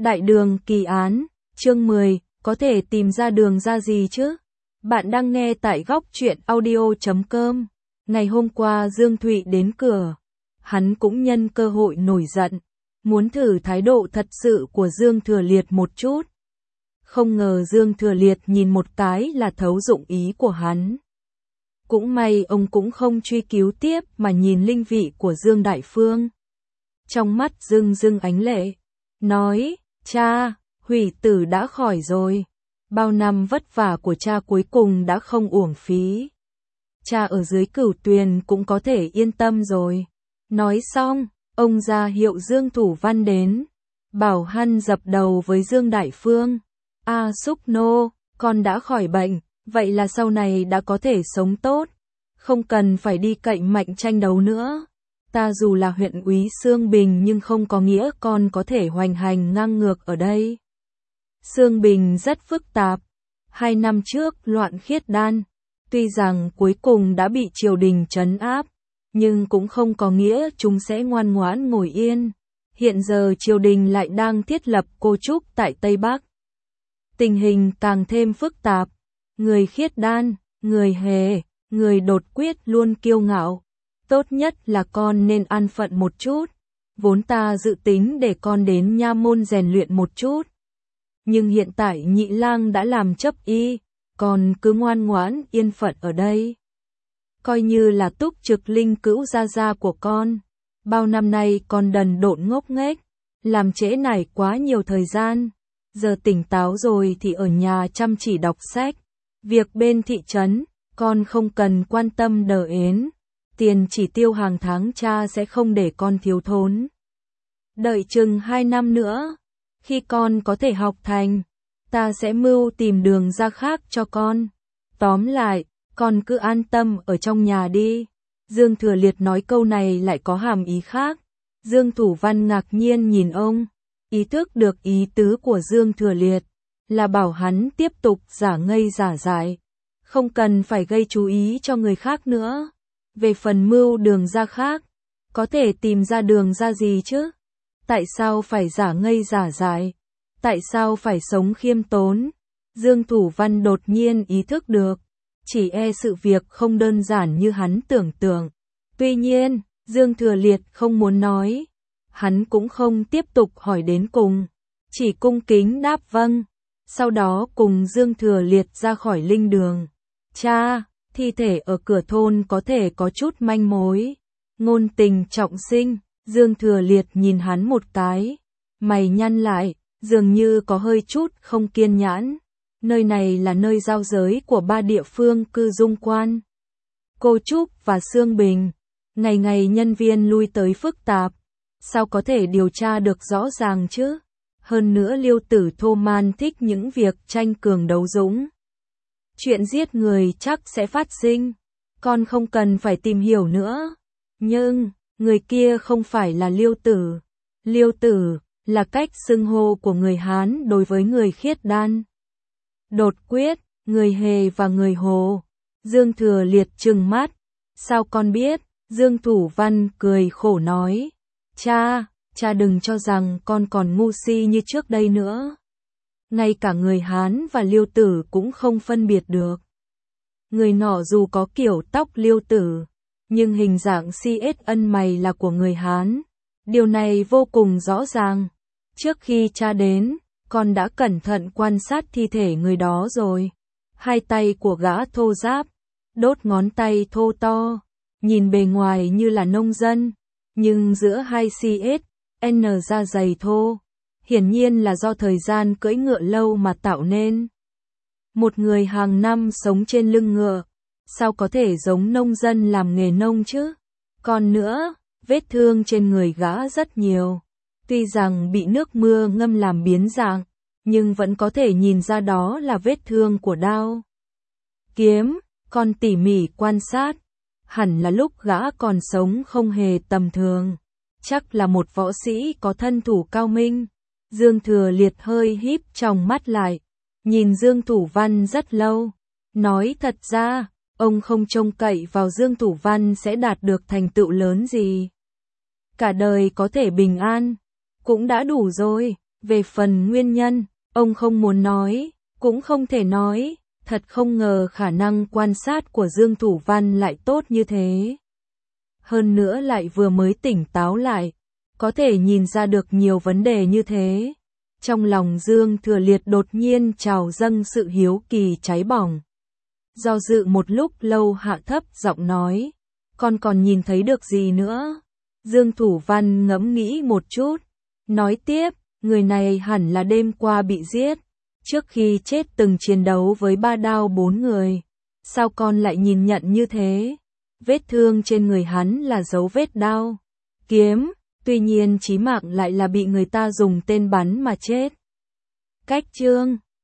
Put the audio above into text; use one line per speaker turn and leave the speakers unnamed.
Đại đường kỳ án, chương 10, có thể tìm ra đường ra gì chứ? Bạn đang nghe tại góc truyện audio.com. Ngày hôm qua Dương Thụy đến cửa. Hắn cũng nhân cơ hội nổi giận, muốn thử thái độ thật sự của Dương Thừa Liệt một chút. Không ngờ Dương Thừa Liệt nhìn một cái là thấu dụng ý của hắn. Cũng may ông cũng không truy cứu tiếp mà nhìn linh vị của Dương Đại Phương. Trong mắt rưng rưng ánh lệ, nói, cha, hủy tử đã khỏi rồi. Bao năm vất vả của cha cuối cùng đã không uổng phí. Cha ở dưới Cửu Tuyền cũng có thể yên tâm rồi. Nói xong, ông ra hiệu Dương Thủ Văn đến. Bảo hắn dập đầu với Dương Đại Phương. Xúc nô, con đã khỏi bệnh, vậy là sau này đã có thể sống tốt. Không cần phải đi cậy mạnh tranh đấu nữa. Ta dù là huyện úy Xương Bình nhưng không có nghĩa con có thể hoành hành ngang ngược ở đây. Xương Bình rất phức tạp. 2 năm trước loạn Khiết Đan, tuy rằng cuối cùng đã bị triều đình trấn áp, nhưng cũng không có nghĩa chúng sẽ ngoan ngoãn ngồi yên. Hiện giờ triều đình lại đang thiết lập cô trúc tại Tây Bắc. Tình hình càng thêm phức tạp. Người Khiết Đan, người Hề, người Đột Quyết luôn kiêu ngạo. Tốt nhất là con nên an phận một chút. Vốn ta dự tính để con đến nha môn rèn luyện một chút. Nhưng hiện tại Nhị Lang đã làm chấp y, con cứ ngoan ngoãn yên phận ở đây. Coi như là Túc Trực Linh Cữu gia gia của con. Bao năm nay con đần độn ngốc nghếch, làm trễ nải quá nhiều thời gian. Giờ tỉnh táo rồi thì ở nhà chăm chỉ đọc sách. Việc bên thị trấn, con không cần quan tâm đờ ến. Tiền chỉ tiêu hàng tháng cha sẽ không để con thiếu thốn. Đợi chừng 2 năm nữa, khi con có thể học thành, ta sẽ mưu tìm đường ra khác cho con. Tóm lại, con cứ an tâm ở trong nhà đi. Dương Thừa Liệt nói câu này lại có hàm ý khác. Dương Thủ Văn ngạc nhiên nhìn ông, ý thức được ý tứ của Dương Thừa Liệt, là bảo hắn tiếp tục giả ngây giả dại, không cần phải gây chú ý cho người khác nữa. Về phần mưu đường ra khác, có thể tìm ra đường ra gì chứ? Tại sao phải giả ngây giả dại? Tại sao phải sống khiêm tốn? Dương Thủ Văn đột nhiên ý thức được, chỉ e sự việc không đơn giản như hắn tưởng tượng. Tuy nhiên, Dương Thừa Liệt không muốn nói, hắn cũng không tiếp tục hỏi đến cùng, chỉ cung kính đáp vâng, sau đó cùng Dương Thừa Liệt ra khỏi linh đường. Cha, thi thể ở cửa thôn có thể có chút manh mối. Ngôn Tình trọng sinh, Dương Thừa Liệt nhìn hắn một cái, mày nhăn lại, dường như có hơi chút không kiên nhẫn. Nơi này là nơi giao giới của 3 địa phương cư dung quan, Cô Trúc và Xương Bình. Ngày ngày nhân viên lui tới phức tạp, sao có thể điều tra được rõ ràng chứ? Hơn nữa Liêu Tử Thô Man thích những việc tranh cường đấu dũng. Chuyện giết người chắc sẽ phát sinh, con không cần phải tìm hiểu nữa. Nhưng, người kia không phải là Liêu Tử. Liêu Tử là cách xưng hô của người Hán đối với người Khiết Đan. Đột Quyết, người Hề và người Hồ. Dương Thừa Liệt trừng mắt. Sao con biết? Dương Thủ Văn cười khổ nói. Cha đừng cho rằng con còn ngu si như trước đây nữa. Ngay cả người Hán và Liêu Tử cũng không phân biệt được. Người nọ dù có kiểu tóc Liêu Tử, nhưng hình dạng ân mày là của người Hán. Điều này vô cùng rõ ràng. Trước khi cha đến, con đã cẩn thận quan sát thi thể người đó rồi. 2 tay của gã thô ráp, đốt ngón tay thô to, nhìn bề ngoài như là nông dân, nhưng giữa 2 n da dày thô, hiển nhiên là do thời gian cưỡi ngựa lâu mà tạo nên. Một người hàng năm sống trên lưng ngựa, sao có thể giống nông dân làm nghề nông chứ? Còn nữa, vết thương trên người gã rất nhiều. Tuy rằng bị nước mưa ngâm làm biến dạng, nhưng vẫn có thể nhìn ra đó là vết thương của đao, kiếm. Con tỉ mỉ quan sát, hẳn là lúc gã còn sống không hề tầm thường. Chắc là một võ sĩ có thân thủ cao minh. Dương Thừa Liệt hơi híp tròng mắt lại, nhìn Dương Thủ Văn rất lâu. Nói thật ra, ông không trông cậy vào Dương Thủ Văn sẽ đạt được thành tựu lớn gì. Cả đời có thể bình an, cũng đã đủ rồi. Về phần nguyên nhân, ông không muốn nói, cũng không thể nói, thật không ngờ khả năng quan sát của Dương Thủ Văn lại tốt như thế. Hơn nữa lại vừa mới tỉnh táo lại, có thể nhìn ra được nhiều vấn đề như thế. Trong lòng Dương Thừa Liệt đột nhiên trào dâng sự hiếu kỳ cháy bỏng. Do dự một lúc lâu hạ thấp giọng nói, con còn nhìn thấy được gì nữa? Dương Thủ Văn ngẫm nghĩ một chút, nói tiếp, người này hẳn là đêm qua bị giết, trước khi chết từng chiến đấu với 3 đao 4 người. Sao con lại nhìn nhận như thế? Vết thương trên người hắn là dấu vết đao, kiếm, tuy nhiên chí mạng lại là bị người ta dùng tên bắn mà chết. Cách chương